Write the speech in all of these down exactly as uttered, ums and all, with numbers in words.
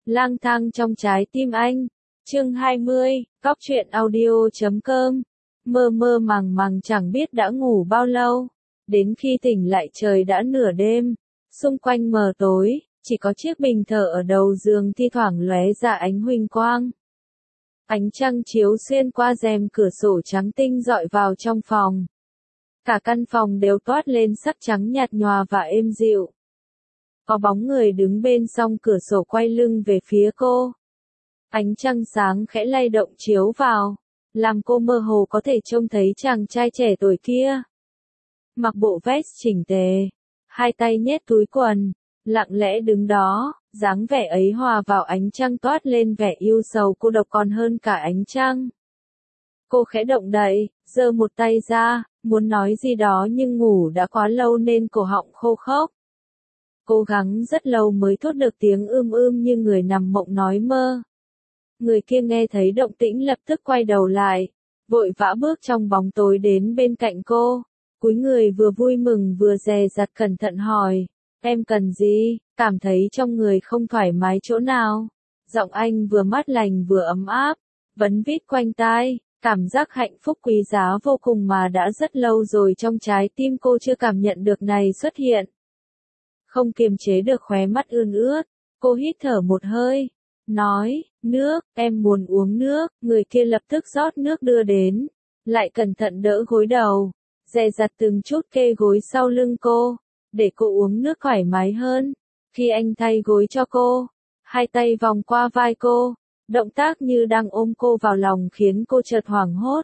Lang thang trong trái tim anh. Chương hai mươi, Cóc truyện audio chấm com. Mơ mơ màng màng chẳng biết đã ngủ bao lâu. Đến khi tỉnh lại trời đã nửa đêm. Xung quanh mờ tối, chỉ có chiếc bình thờ ở đầu giường thi thoảng lóe ra ánh huỳnh quang. Ánh trăng chiếu xuyên qua rèm cửa sổ trắng tinh dọi vào trong phòng. Cả căn phòng đều toát lên sắc trắng nhạt nhòa và êm dịu. Có bóng người đứng bên song cửa sổ quay lưng về phía cô. Ánh trăng sáng khẽ lay động chiếu vào, làm cô mơ hồ có thể trông thấy chàng trai trẻ tuổi kia. Mặc bộ vest chỉnh tề, hai tay nhét túi quần, lặng lẽ đứng đó, dáng vẻ ấy hòa vào ánh trăng toát lên vẻ yêu sầu cô độc còn hơn cả ánh trăng. Cô khẽ động đậy, giơ một tay ra, muốn nói gì đó nhưng ngủ đã quá lâu nên cổ họng khô khốc. Cố gắng rất lâu mới thốt được tiếng ưm ưm như người nằm mộng nói mơ. Người kia nghe thấy động tĩnh lập tức quay đầu lại, vội vã bước trong bóng tối đến bên cạnh cô, cúi người vừa vui mừng vừa dè dặt cẩn thận hỏi, em cần gì, cảm thấy trong người không thoải mái chỗ nào. Giọng anh vừa mát lành vừa ấm áp, vấn vít quanh tai, cảm giác hạnh phúc quý giá vô cùng mà đã rất lâu rồi trong trái tim cô chưa cảm nhận được này xuất hiện. Không kiềm chế được khóe mắt ươn ướt, cô hít thở một hơi, nói, nước, em muốn uống nước. Người kia lập tức rót nước đưa đến, lại cẩn thận đỡ gối đầu, dè dặt từng chút kê gối sau lưng cô, để cô uống nước thoải mái hơn. Khi anh thay gối cho cô, hai tay vòng qua vai cô, động tác như đang ôm cô vào lòng khiến cô chợt hoảng hốt.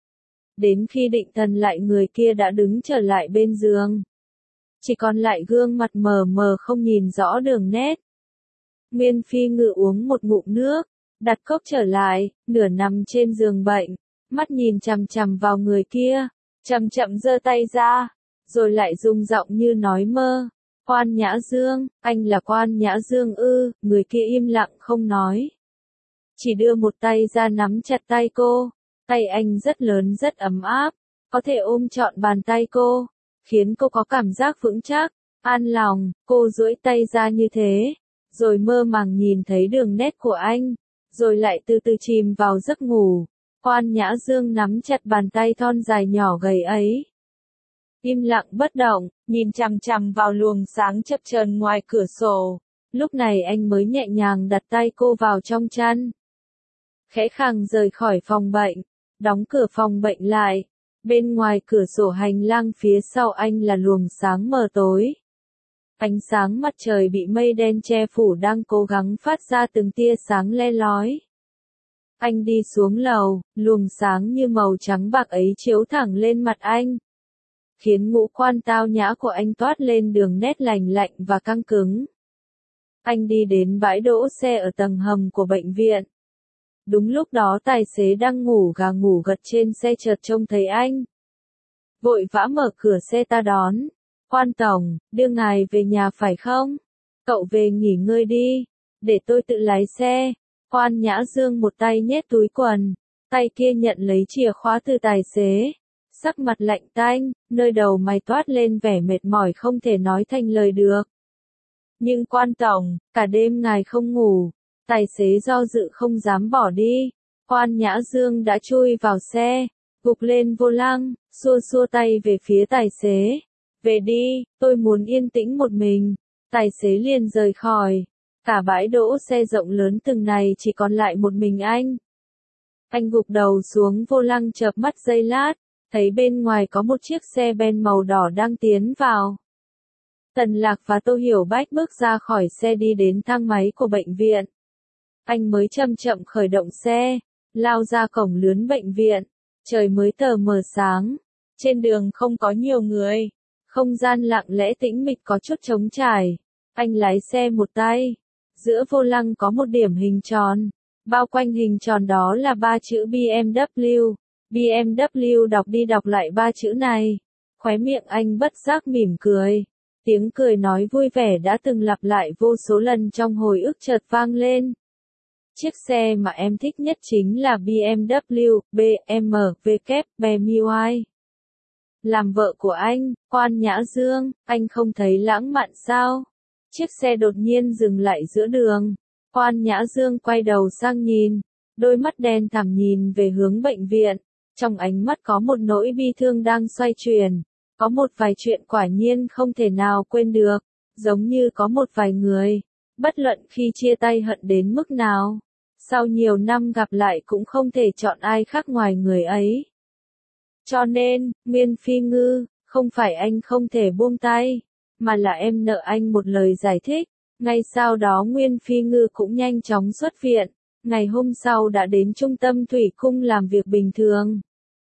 Đến khi định thần lại người kia đã đứng trở lại bên giường. Chỉ còn lại gương mặt mờ mờ không nhìn rõ đường nét. Nguyên Phi Ngự uống một ngụm nước, đặt cốc trở lại, nửa nằm trên giường bệnh, mắt nhìn chằm chằm vào người kia, chậm chậm giơ tay ra, rồi lại rung giọng như nói mơ. Quan Nhã Dương, anh là Quan Nhã Dương ư? Người kia im lặng không nói. Chỉ đưa một tay ra nắm chặt tay cô, tay anh rất lớn rất ấm áp, có thể ôm trọn bàn tay cô, khiến cô có cảm giác vững chắc, an lòng. Cô duỗi tay ra như thế, rồi mơ màng nhìn thấy đường nét của anh, rồi lại từ từ chìm vào giấc ngủ. Quan Nhã Dương nắm chặt bàn tay thon dài nhỏ gầy ấy, im lặng bất động, nhìn chằm chằm vào luồng sáng chập chờn ngoài cửa sổ. Lúc này anh mới nhẹ nhàng đặt tay cô vào trong chăn, khẽ khàng rời khỏi phòng bệnh, đóng cửa phòng bệnh lại. Bên ngoài cửa sổ hành lang phía sau anh là luồng sáng mờ tối. Ánh sáng mặt trời bị mây đen che phủ đang cố gắng phát ra từng tia sáng le lói. Anh đi xuống lầu, luồng sáng như màu trắng bạc ấy chiếu thẳng lên mặt anh, khiến ngũ quan tao nhã của anh toát lên đường nét lành lạnh và căng cứng. Anh đi đến bãi đỗ xe ở tầng hầm của bệnh viện. Đúng lúc đó tài xế đang ngủ gà ngủ gật trên xe chợt trông thấy anh, vội vã mở cửa xe ta đón. Quan tổng, đưa ngài về nhà phải không? Cậu về nghỉ ngơi đi, để tôi tự lái xe. Quan Nhã Dương một tay nhét túi quần, tay kia nhận lấy chìa khóa từ tài xế. Sắc mặt lạnh tanh, nơi đầu mày toát lên vẻ mệt mỏi không thể nói thành lời được. Nhưng quan tổng, cả đêm ngài không ngủ. Tài xế do dự không dám bỏ đi. Quan Nhã Dương đã chui vào xe, gục lên vô lăng, xua xua tay về phía tài xế. Về đi, tôi muốn yên tĩnh một mình. Tài xế liền rời khỏi. Cả bãi đỗ xe rộng lớn từng này chỉ còn lại một mình anh. Anh gục đầu xuống vô lăng chợp mắt giây lát, thấy bên ngoài có một chiếc xe ben màu đỏ đang tiến vào. Tần Lạc và Tô Hiểu Bách bước ra khỏi xe đi đến thang máy của bệnh viện. Anh mới chậm chậm khởi động xe, lao ra cổng lướn bệnh viện. Trời mới tờ mờ sáng, trên đường không có nhiều người, không gian lặng lẽ tĩnh mịch có chút trống trải. Anh lái xe một tay, giữa vô lăng có một điểm hình tròn, bao quanh hình tròn đó là ba chữ bê em vê. bê em vê đọc đi đọc lại ba chữ này, khóe miệng anh bất giác mỉm cười. Tiếng cười nói vui vẻ đã từng lặp lại vô số lần trong hồi ức chợt vang lên. Chiếc xe mà em thích nhất chính là bê em vê, bê em vê, bê em vê. Làm vợ của anh, Quan Nhã Dương, anh không thấy lãng mạn sao? Chiếc xe đột nhiên dừng lại giữa đường. Quan Nhã Dương quay đầu sang nhìn, đôi mắt đen thẳm nhìn về hướng bệnh viện, trong ánh mắt có một nỗi bi thương đang xoay chuyển, có một vài chuyện quả nhiên không thể nào quên được, giống như có một vài người, bất luận khi chia tay hận đến mức nào, sau nhiều năm gặp lại cũng không thể chọn ai khác ngoài người ấy. Cho nên, Nguyên Phi Ngư, không phải anh không thể buông tay, mà là em nợ anh một lời giải thích. Ngay sau đó Nguyên Phi Ngư cũng nhanh chóng xuất viện, ngày hôm sau đã đến trung tâm thủy cung làm việc bình thường.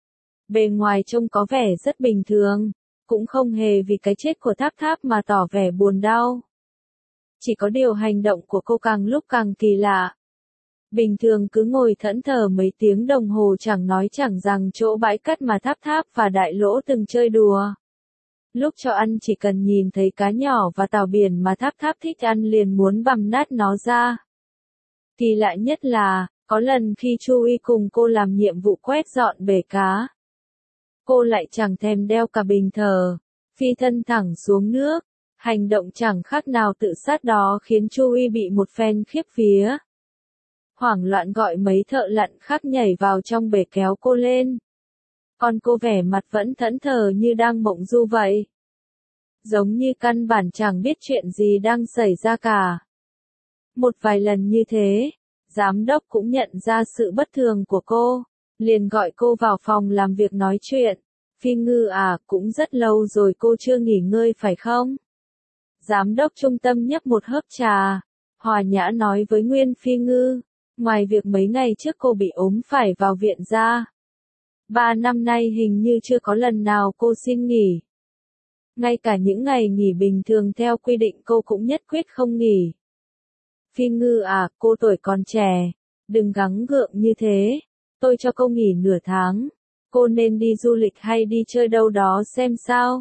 Bề ngoài trông có vẻ rất bình thường, cũng không hề vì cái chết của Tháp Tháp mà tỏ vẻ buồn đau. Chỉ có điều hành động của cô càng lúc càng kỳ lạ. Bình thường cứ ngồi thẫn thờ mấy tiếng đồng hồ chẳng nói chẳng rằng chỗ bãi cát mà Tháp Tháp và Đại Lỗ từng chơi đùa. Lúc cho ăn chỉ cần nhìn thấy cá nhỏ và tảo biển mà Tháp Tháp thích ăn liền muốn bằm nát nó ra. Kỳ lạ nhất là, có lần khi Chu Y cùng cô làm nhiệm vụ quét dọn bể cá, cô lại chẳng thèm đeo cả bình thờ, phi thân thẳng xuống nước, hành động chẳng khác nào tự sát đó khiến Chu Y bị một phen khiếp vía. Hoảng loạn gọi mấy thợ lặn khác nhảy vào trong bể kéo cô lên. Còn cô vẻ mặt vẫn thẫn thờ như đang mộng du vậy. Giống như căn bản chẳng biết chuyện gì đang xảy ra cả. Một vài lần như thế, giám đốc cũng nhận ra sự bất thường của cô, liền gọi cô vào phòng làm việc nói chuyện. Phi Ngư à, cũng rất lâu rồi cô chưa nghỉ ngơi phải không? Giám đốc trung tâm nhấp một hớp trà, hòa nhã nói với Nguyên Phi Ngư, ngoài việc mấy ngày trước cô bị ốm phải vào viện ra. Ba năm nay hình như chưa có lần nào cô xin nghỉ. Ngay cả những ngày nghỉ bình thường theo quy định cô cũng nhất quyết không nghỉ. Phi Ngư à, cô tuổi còn trẻ, đừng gắng gượng như thế, tôi cho cô nghỉ nửa tháng, cô nên đi du lịch hay đi chơi đâu đó xem sao.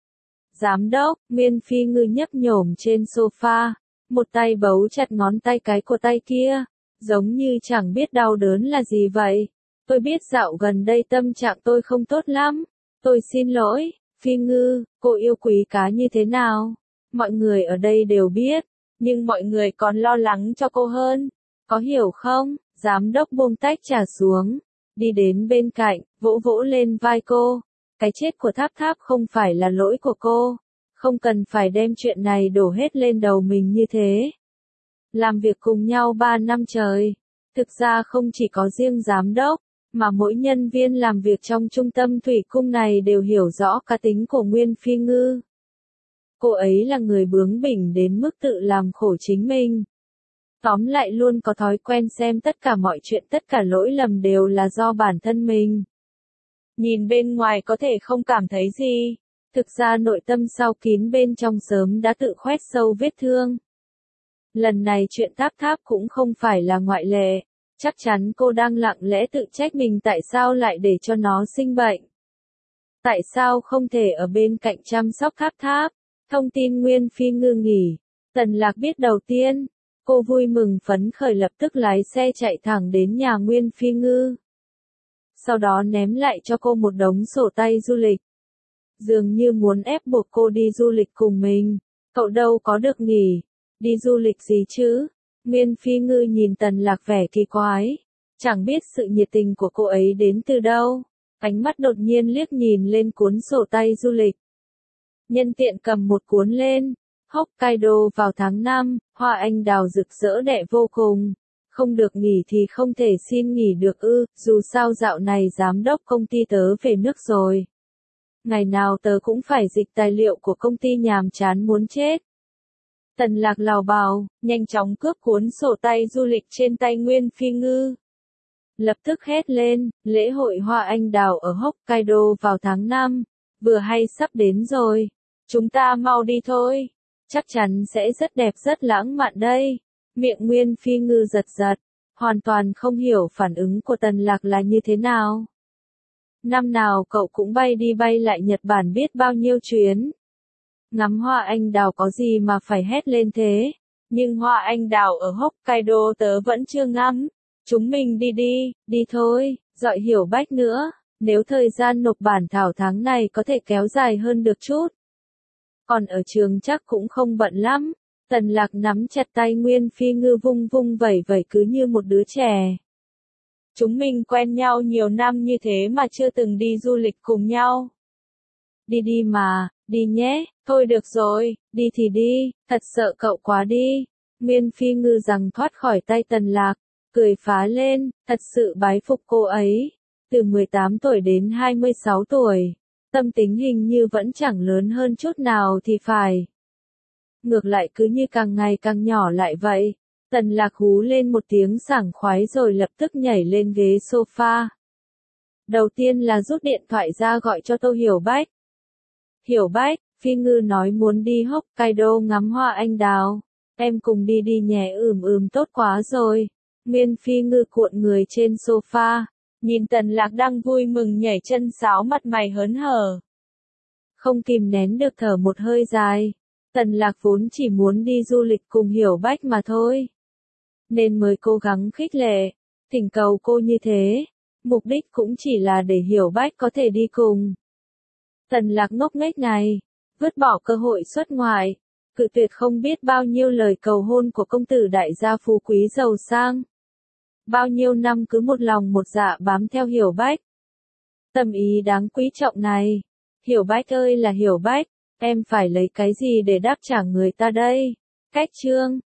Giám đốc, Nguyên Phi Ngư nhấp nhổm trên sofa, một tay bấu chặt ngón tay cái của tay kia, giống như chẳng biết đau đớn là gì vậy. Tôi biết dạo gần đây tâm trạng tôi không tốt lắm, tôi xin lỗi, Phi Ngư, cô yêu quý cá như thế nào? Mọi người ở đây đều biết, nhưng mọi người còn lo lắng cho cô hơn, có hiểu không? Giám đốc buông tách trà xuống, đi đến bên cạnh, vỗ vỗ lên vai cô. Cái chết của Tháp Tháp không phải là lỗi của cô, không cần phải đem chuyện này đổ hết lên đầu mình như thế. Làm việc cùng nhau ba năm trời, thực ra không chỉ có riêng giám đốc, mà mỗi nhân viên làm việc trong trung tâm thủy cung này đều hiểu rõ cá tính của Nguyên Phi Ngư. Cô ấy là người bướng bỉnh đến mức tự làm khổ chính mình. Tóm lại luôn có thói quen xem tất cả mọi chuyện, tất cả lỗi lầm đều là do bản thân mình. Nhìn bên ngoài có thể không cảm thấy gì, thực ra nội tâm sau kín bên trong sớm đã tự khoét sâu vết thương. Lần này chuyện Tháp Tháp cũng không phải là ngoại lệ, chắc chắn cô đang lặng lẽ tự trách mình tại sao lại để cho nó sinh bệnh. Tại sao không thể ở bên cạnh chăm sóc Tháp Tháp? Thông tin Nguyên Phi Ngư nghỉ, Tần Lạc biết đầu tiên, cô vui mừng phấn khởi lập tức lái xe chạy thẳng đến nhà Nguyên Phi Ngư. Sau đó ném lại cho cô một đống sổ tay du lịch. Dường như muốn ép buộc cô đi du lịch cùng mình, cậu đâu có được nghỉ, đi du lịch gì chứ? Nguyên Phi Ngư nhìn Tần Lạc vẻ kỳ quái, chẳng biết sự nhiệt tình của cô ấy đến từ đâu, ánh mắt đột nhiên liếc nhìn lên cuốn sổ tay du lịch. Nhân tiện cầm một cuốn lên, Hokkaido vào tháng năm, hoa anh đào rực rỡ đẹp vô cùng. Không được nghỉ thì không thể xin nghỉ được ư, dù sao dạo này giám đốc công ty tớ về nước rồi. Ngày nào tớ cũng phải dịch tài liệu của công ty nhàm chán muốn chết. Tần Lạc lào bào, nhanh chóng cướp cuốn sổ tay du lịch trên tay Nguyên Phi Ngư. Lập tức hét lên, lễ hội hoa anh đào ở Hokkaido vào tháng năm, vừa hay sắp đến rồi. Chúng ta mau đi thôi, chắc chắn sẽ rất đẹp rất lãng mạn đây. Miệng Nguyên Phi Ngư giật giật, hoàn toàn không hiểu phản ứng của Tần Lạc là như thế nào. Năm nào cậu cũng bay đi bay lại Nhật Bản biết bao nhiêu chuyến. Ngắm hoa anh đào có gì mà phải hét lên thế, nhưng hoa anh đào ở Hokkaido tớ vẫn chưa ngắm. Chúng mình đi đi, đi thôi, Dọi Hiểu Bách nữa, nếu thời gian nộp bản thảo tháng này có thể kéo dài hơn được chút. Còn ở trường chắc cũng không bận lắm, Tần Lạc nắm chặt tay Nguyên Phi Ngư vung vung vẩy vẩy cứ như một đứa trẻ. Chúng mình quen nhau nhiều năm như thế mà chưa từng đi du lịch cùng nhau. Đi đi mà, đi nhé, thôi được rồi, đi thì đi, thật sợ cậu quá đi. Nguyên Phi Ngư rằng thoát khỏi tay Tần Lạc, cười phá lên, thật sự bái phục cô ấy. Từ mười tám tuổi đến hai mươi sáu tuổi, tâm tính hình như vẫn chẳng lớn hơn chút nào thì phải. Ngược lại cứ như càng ngày càng nhỏ lại vậy. Tần Lạc hú lên một tiếng sảng khoái rồi lập tức nhảy lên ghế sofa. Đầu tiên là rút điện thoại ra gọi cho Tô Hiểu Bách. Hiểu Bách, Phi Ngư nói muốn đi Hokkaido ngắm hoa anh đào. Em cùng đi đi nhé. Ừm ừm tốt quá rồi. Nguyên Phi Ngư cuộn người trên sofa, nhìn Tần Lạc đang vui mừng nhảy chân sáo mặt mày hớn hở. Không kìm nén được thở một hơi dài. Tần Lạc vốn chỉ muốn đi du lịch cùng Hiểu Bách mà thôi. Nên mới cố gắng khích lệ, thỉnh cầu cô như thế. Mục đích cũng chỉ là để Hiểu Bách có thể đi cùng. Tần Lạc ngốc nghếch này, vứt bỏ cơ hội xuất ngoại, cự tuyệt không biết bao nhiêu lời cầu hôn của công tử đại gia phú quý giàu sang. Bao nhiêu năm cứ một lòng một dạ bám theo Hiểu Bách. Tâm ý đáng quý trọng này. Hiểu Bách ơi là Hiểu Bách, em phải lấy cái gì để đáp trả người ta đây? Cách chương